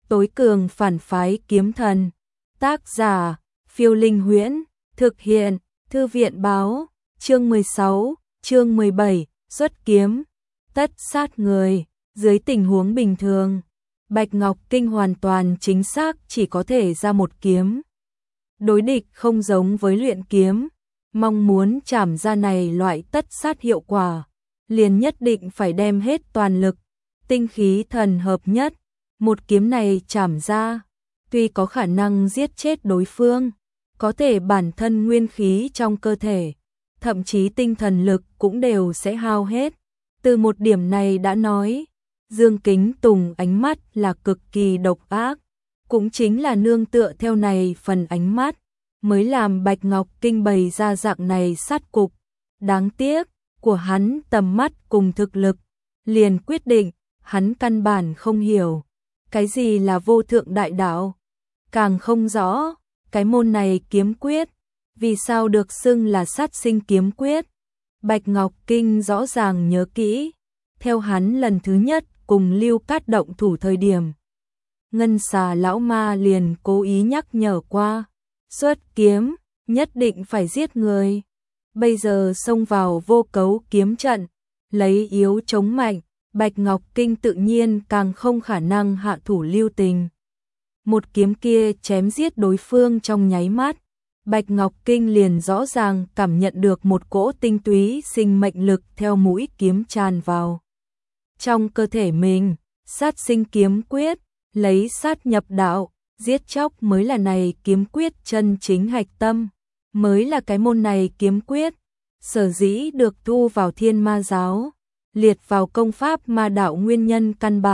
tối cường phản phái kiếm thần. Tác giả, Phiêu Linh Huyễn, thực hiện, Thư viện báo, chương 16, chương 17, xuất kiếm, tất sát người. Dưới tình huống bình thường, Bạch Ngọc Kinh hoàn toàn chính xác chỉ có thể ra một kiếm. Đối địch không giống với luyện kiếm, mong muốn chảm ra này loại tất sát hiệu quả, liền nhất định phải đem hết toàn lực, tinh khí thần hợp nhất, một kiếm này chảm ra, tuy có khả năng giết chết đối phương, có thể bản thân nguyên khí trong cơ thể, thậm chí tinh thần lực cũng đều sẽ hao hết. Từ một điểm này đã nói, Dương Kính Tùng ánh mắt là cực kỳ độc ác, cũng chính là nương tựa theo này phần ánh mắt, mới làm Bạch Ngọc Kinh bày ra dạng này sát cục. Đáng tiếc, của hắn tầm mắt cùng thực lực, liền quyết định, hắn căn bản không hiểu, cái gì là vô thượng đại đạo, càng không rõ, cái môn này kiếm quyết, vì sao được xưng là sát sinh kiếm quyết. Bạch Ngọc Kinh rõ ràng nhớ kỹ, theo hắn lần thứ nhất cùng Lưu Cát động thủ thời điểm. Ngân Xà lão ma liền cố ý nhắc nhở qua, xuất kiếm, nhất định phải giết người. Bây giờ xông vào vô cấu kiếm trận, lấy yếu chống mạnh, Bạch Ngọc Kinh tự nhiên càng không khả năng hạ thủ lưu tình. Một kiếm kia chém giết đối phương trong nháy mắt, Bạch Ngọc Kinh liền rõ ràng cảm nhận được một cỗ tinh túy sinh mệnh lực theo mũi kiếm tràn vào trong cơ thể mình. Sát sinh kiếm quyết, lấy sát nhập đạo, giết chóc mới là này kiếm quyết chân chính hạch tâm, mới là cái môn này kiếm quyết, sở dĩ được thu vào Thiên Ma giáo, liệt vào công pháp ma đạo nguyên nhân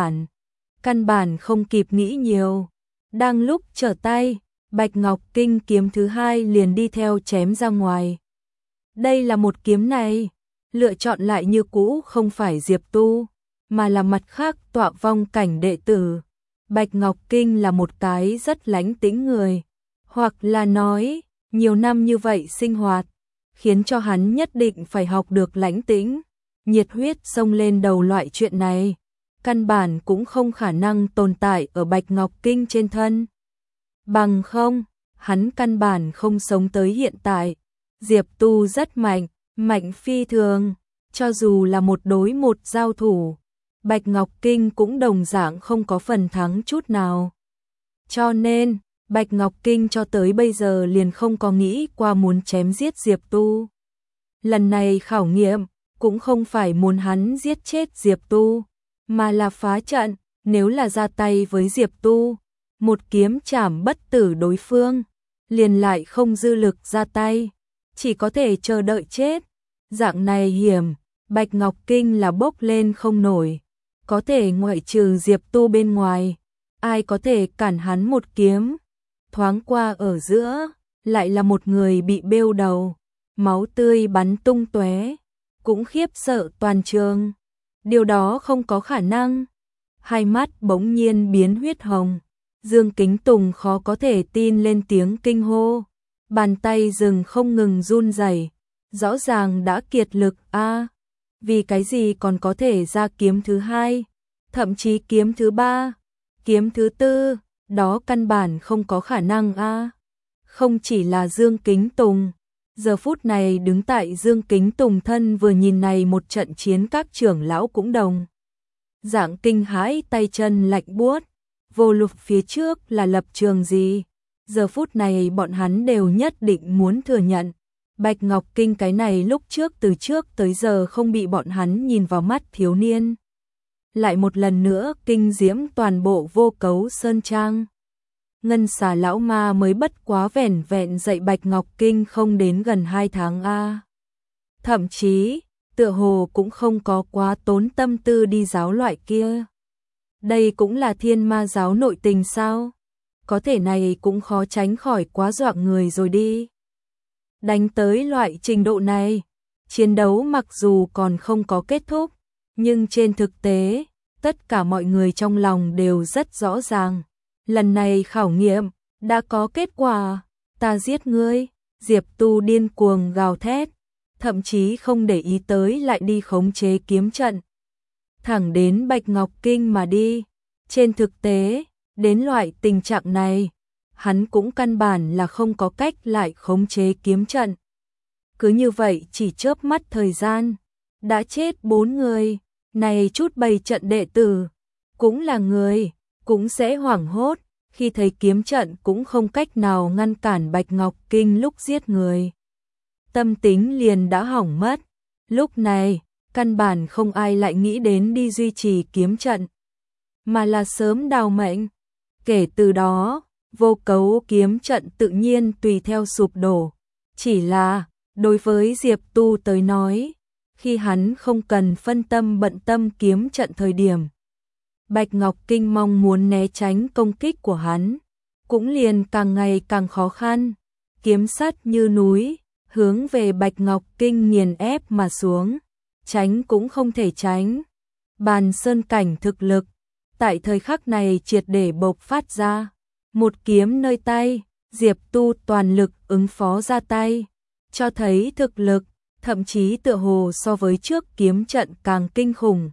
căn bản không kịp nghĩ nhiều. Đang lúc trở tay, Bạch Ngọc Kinh kiếm thứ hai liền đi theo chém ra ngoài. Đây là một kiếm này, lựa chọn lại như cũ không phải Diệp Tu, mà là mặt khác tọa vong cảnh đệ tử. Bạch Ngọc Kinh là một cái rất lãnh tĩnh người, hoặc là nói, nhiều năm như vậy sinh hoạt, khiến cho hắn nhất định phải học được lãnh tĩnh, nhiệt huyết xông lên đầu loại chuyện này, căn bản cũng không khả năng tồn tại ở Bạch Ngọc Kinh trên thân. Bằng không, hắn căn bản không sống tới hiện tại. Diệp Tu rất mạnh, mạnh phi thường, cho dù là một đối một giao thủ, Bạch Ngọc Kinh cũng đồng dạng không có phần thắng chút nào. Cho nên, Bạch Ngọc Kinh cho tới bây giờ liền không có nghĩ qua muốn chém giết Diệp Tu. Lần này khảo nghiệm, cũng không phải muốn hắn giết chết Diệp Tu, mà là phá trận. Nếu là ra tay với Diệp Tu, một kiếm chảm bất tử đối phương, liền lại không dư lực ra tay, chỉ có thể chờ đợi chết. Dạng này hiểm, Bạch Ngọc Kinh là bốc lên không nổi, có thể ngoại trừ Diệp Tu bên ngoài, ai có thể cản hắn một kiếm. Thoáng qua ở giữa, lại là một người bị bêu đầu, máu tươi bắn tung tóe, cũng khiếp sợ toàn trường. Điều đó không có khả năng. Hai mắt bỗng nhiên biến huyết hồng, Dương Kính Tùng khó có thể tin lên tiếng kinh hô, bàn tay dừng không ngừng run rẩy, rõ ràng đã kiệt lực a. Vì cái gì còn có thể ra kiếm thứ hai, thậm chí kiếm thứ ba, kiếm thứ tư, đó căn bản không có khả năng a. Không chỉ là Dương Kính Tùng, giờ phút này đứng tại Dương Kính Tùng thân vừa nhìn này một trận chiến các trưởng lão cũng đồng dạng kinh hãi, tay chân lạnh buốt, vô luận phía trước là lập trường gì, giờ phút này bọn hắn đều nhất định muốn thừa nhận, Bạch Ngọc Kinh cái này lúc trước từ trước tới giờ không bị bọn hắn nhìn vào mắt thiếu niên, lại một lần nữa kinh diễm toàn bộ Vô Cấu Sơn Trang. Ngân Xà lão ma mới bất quá vẻn vẹn dạy Bạch Ngọc Kinh không đến gần 2 tháng a. Thậm chí, tựa hồ cũng không có quá tốn tâm tư đi giáo loại kia. Đây cũng là Thiên Ma giáo nội tình sao? Có thể này cũng khó tránh khỏi quá dọa người rồi đi. Đánh tới loại trình độ này, chiến đấu mặc dù còn không có kết thúc, nhưng trên thực tế, tất cả mọi người trong lòng đều rất rõ ràng. Lần này khảo nghiệm, đã có kết quả, ta giết ngươi. Diệp Tu điên cuồng gào thét, thậm chí không để ý tới lại đi khống chế kiếm trận. Thẳng đến Bạch Ngọc Kinh mà đi. Trên thực tế, Đến loại tình trạng này, hắn cũng căn bản là không có cách lại khống chế kiếm trận. Cứ như vậy chỉ chớp mắt thời gian, đã chết 4 người, này chút bày trận đệ tử, cũng là người, cũng sẽ hoảng hốt, khi thấy kiếm trận cũng không cách nào ngăn cản Bạch Ngọc Kinh lúc giết người. Tâm tính liền đã hỏng mất, lúc này, căn bản không ai lại nghĩ đến đi duy trì kiếm trận, mà là sớm đào mệnh. Kể từ đó, Vô Cấu kiếm trận tự nhiên tùy theo sụp đổ. Chỉ là, đối với Diệp Tu tới nói, khi hắn không cần phân tâm bận tâm kiếm trận thời điểm, Bạch Ngọc Kinh mong muốn né tránh công kích của hắn, cũng liền càng ngày càng khó khăn. Kiếm sắt như núi, hướng về Bạch Ngọc Kinh nghiền ép mà xuống, tránh cũng không thể tránh. Bàn sơn cảnh thực lực, tại thời khắc này triệt để bộc phát ra. Một kiếm nơi tay, Diệp Tu toàn lực ứng phó ra tay, cho thấy thực lực, thậm chí tựa hồ so với trước kiếm trận càng kinh khủng.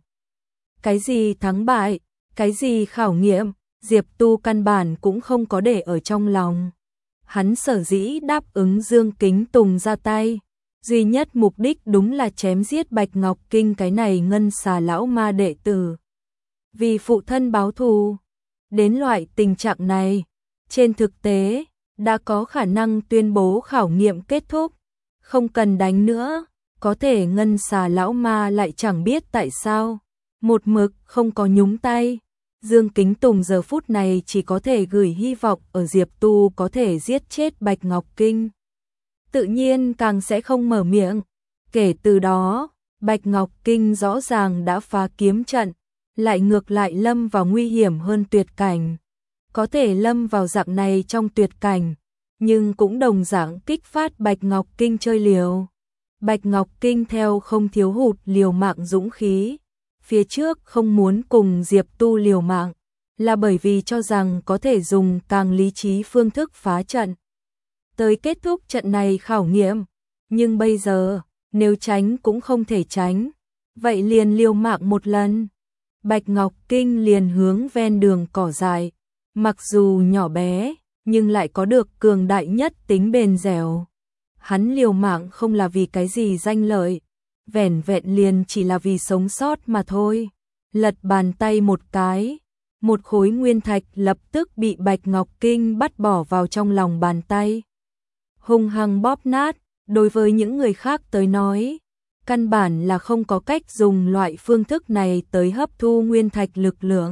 Cái gì thắng bại, cái gì khảo nghiệm, Diệp Tu căn bản cũng không có để ở trong lòng. Hắn sở dĩ đáp ứng Dương Kính Tùng ra tay, duy nhất mục đích đúng là chém giết Bạch Ngọc Kinh cái này ngân xà lão ma đệ tử. Vì phụ thân báo thù, đến loại tình trạng này, trên thực tế, đã có khả năng tuyên bố khảo nghiệm kết thúc, không cần đánh nữa, có thể ngân xà lão ma lại chẳng biết tại sao, một mực không có nhúng tay. Dương Kính Tùng giờ phút này chỉ có thể gửi hy vọng ở Diệp Tu có thể giết chết Bạch Ngọc Kinh. Tự nhiên càng sẽ không mở miệng. Kể từ đó, Bạch Ngọc Kinh rõ ràng đã phá kiếm trận, lại ngược lại lâm vào nguy hiểm hơn tuyệt cảnh. Có thể lâm vào dạng này trong tuyệt cảnh, nhưng cũng đồng dạng kích phát Bạch Ngọc Kinh chơi liều. Bạch Ngọc Kinh theo không thiếu hụt liều mạng dũng khí. Phía trước không muốn cùng Diệp Tu liều mạng, là bởi vì cho rằng có thể dùng càng lý trí phương thức phá trận. Tới kết thúc trận này khảo nghiệm, nhưng bây giờ, nếu tránh cũng không thể tránh, vậy liền liều mạng một lần. Bạch Ngọc Kinh liền hướng ven đường cỏ dại, mặc dù nhỏ bé, nhưng lại có được cường đại nhất tính bền dẻo. Hắn liều mạng không là vì cái gì danh lợi, vẻn vẹn liền chỉ là vì sống sót mà thôi. Lật bàn tay một cái, một khối nguyên thạch lập tức bị Bạch Ngọc Kinh bắt bỏ vào trong lòng bàn tay. Hung hăng bóp nát, đối với những người khác tới nói, căn bản là không có cách dùng loại phương thức này tới hấp thu nguyên thạch lực lượng.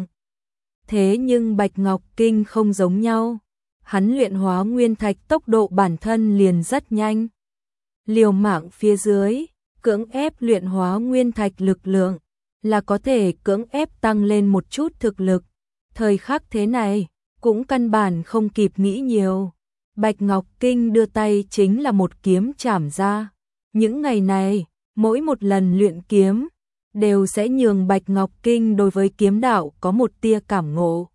Thế nhưng Bạch Ngọc Kinh không giống nhau, hắn luyện hóa nguyên thạch tốc độ bản thân liền rất nhanh. Liều mạng phía dưới, cưỡng ép luyện hóa nguyên thạch lực lượng, là có thể cưỡng ép tăng lên một chút thực lực. Thời khắc thế này, cũng căn bản không kịp nghĩ nhiều. Bạch Ngọc Kinh đưa tay chính là một kiếm chảm ra. Những ngày này, mỗi một lần luyện kiếm, đều sẽ nhường Bạch Ngọc Kinh đối với kiếm đạo có một tia cảm ngộ.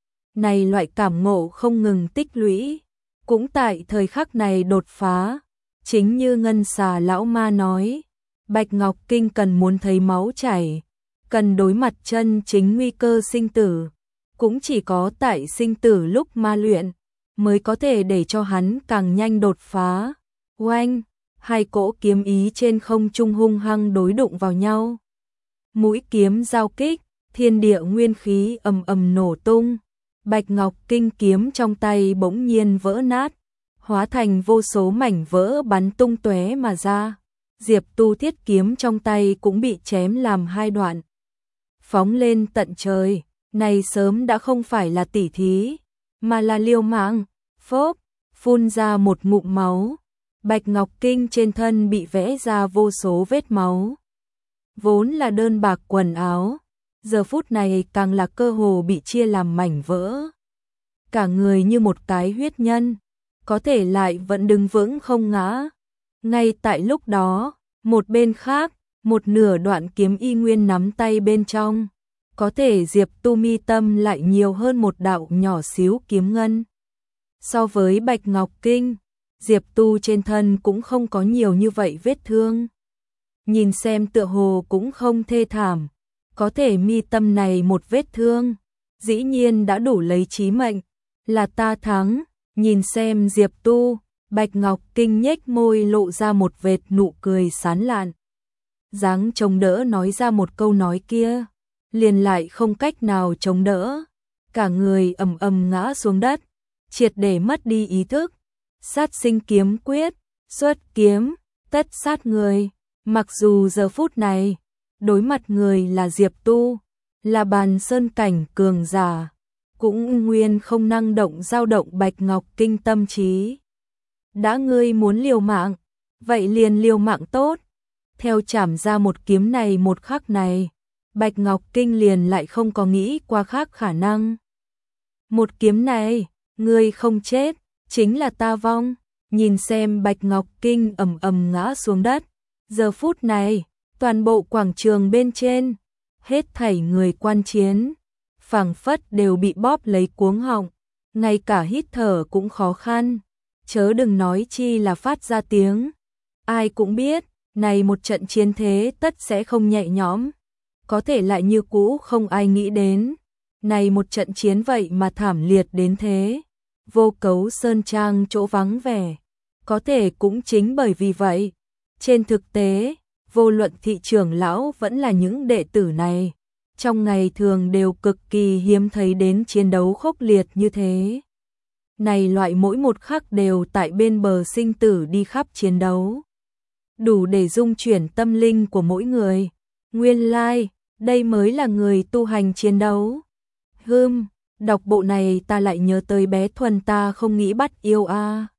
Này loại cảm ngộ không ngừng tích lũy, cũng tại thời khắc này đột phá. Chính như ngân xà lão ma nói, Bạch Ngọc Kinh cần muốn thấy máu chảy, cần đối mặt chân chính nguy cơ sinh tử. Cũng chỉ có tại sinh tử lúc ma luyện, mới có thể để cho hắn càng nhanh đột phá. Oanh, hai cỗ kiếm ý trên không trung hung hăng đối đụng vào nhau. Mũi kiếm giao kích, thiên địa nguyên khí ầm ầm nổ tung. Bạch Ngọc Kinh kiếm trong tay bỗng nhiên vỡ nát, hóa thành vô số mảnh vỡ bắn tung tóe mà ra. Diệp Tu thiết kiếm trong tay cũng bị chém làm hai đoạn, phóng lên tận trời. Này sớm đã không phải là tỉ thí, mà là liều mạng. Phốp, phun ra một ngụm máu. Bạch Ngọc Kinh trên thân bị vẽ ra vô số vết máu. Vốn là đơn bạc quần áo, giờ phút này càng là cơ hồ bị chia làm mảnh vỡ. Cả người như một cái huyết nhân, có thể lại vẫn đứng vững không ngã. Ngay tại lúc đó, một bên khác, một nửa đoạn kiếm y nguyên nắm tay bên trong, có thể Diệp Tu mi tâm lại nhiều hơn một đạo nhỏ xíu kiếm ngân. So với Bạch Ngọc Kinh, Diệp Tu trên thân cũng không có nhiều như vậy vết thương. Nhìn xem tựa hồ cũng không thê thảm, có thể mi tâm này một vết thương, dĩ nhiên đã đủ lấy chí mệnh, là ta thắng, nhìn xem Diệp Tu, Bạch Ngọc Kinh nhếch môi lộ ra một vệt nụ cười sán lạn. Dáng chống đỡ nói ra một câu nói kia, liền lại không cách nào chống đỡ, cả người ầm ầm ngã xuống đất, triệt để mất đi ý thức. Sát sinh kiếm quyết, xuất kiếm, tất sát người, mặc dù giờ phút này, đối mặt người là Diệp Tu, là Bàn Sơn cảnh cường giả, cũng nguyên không năng động dao động Bạch Ngọc Kinh tâm trí. Đã ngươi muốn liều mạng, vậy liền liều mạng tốt. Theo chảm ra một kiếm này một khắc này, Bạch Ngọc Kinh liền lại không có nghĩ qua khác khả năng. Một kiếm này, ngươi không chết, chính là ta vong. Nhìn xem Bạch Ngọc Kinh ầm ầm ngã xuống đất. Giờ phút này, toàn bộ quảng trường bên trên, hết thảy người quan chiến, phảng phất đều bị bóp lấy cuống họng, ngay cả hít thở cũng khó khăn, chớ đừng nói chi là phát ra tiếng. Ai cũng biết, này một trận chiến thế tất sẽ không nhẹ nhõm, có thể lại như cũ không ai nghĩ đến. Này một trận chiến vậy mà thảm liệt đến thế, Vô Cấu Sơn Trang chỗ vắng vẻ, có thể cũng chính bởi vì vậy. Trên thực tế, vô luận thị trưởng lão vẫn là những đệ tử này, trong ngày thường đều cực kỳ hiếm thấy đến chiến đấu khốc liệt như thế. Này loại mỗi một khắc đều tại bên bờ sinh tử đi khắp chiến đấu, đủ để dung chuyển tâm linh của mỗi người. Nguyên lai, đây mới là người tu hành chiến đấu. Đọc bộ này ta lại nhớ tới bé Thuần ta không nghĩ bắt yêu a.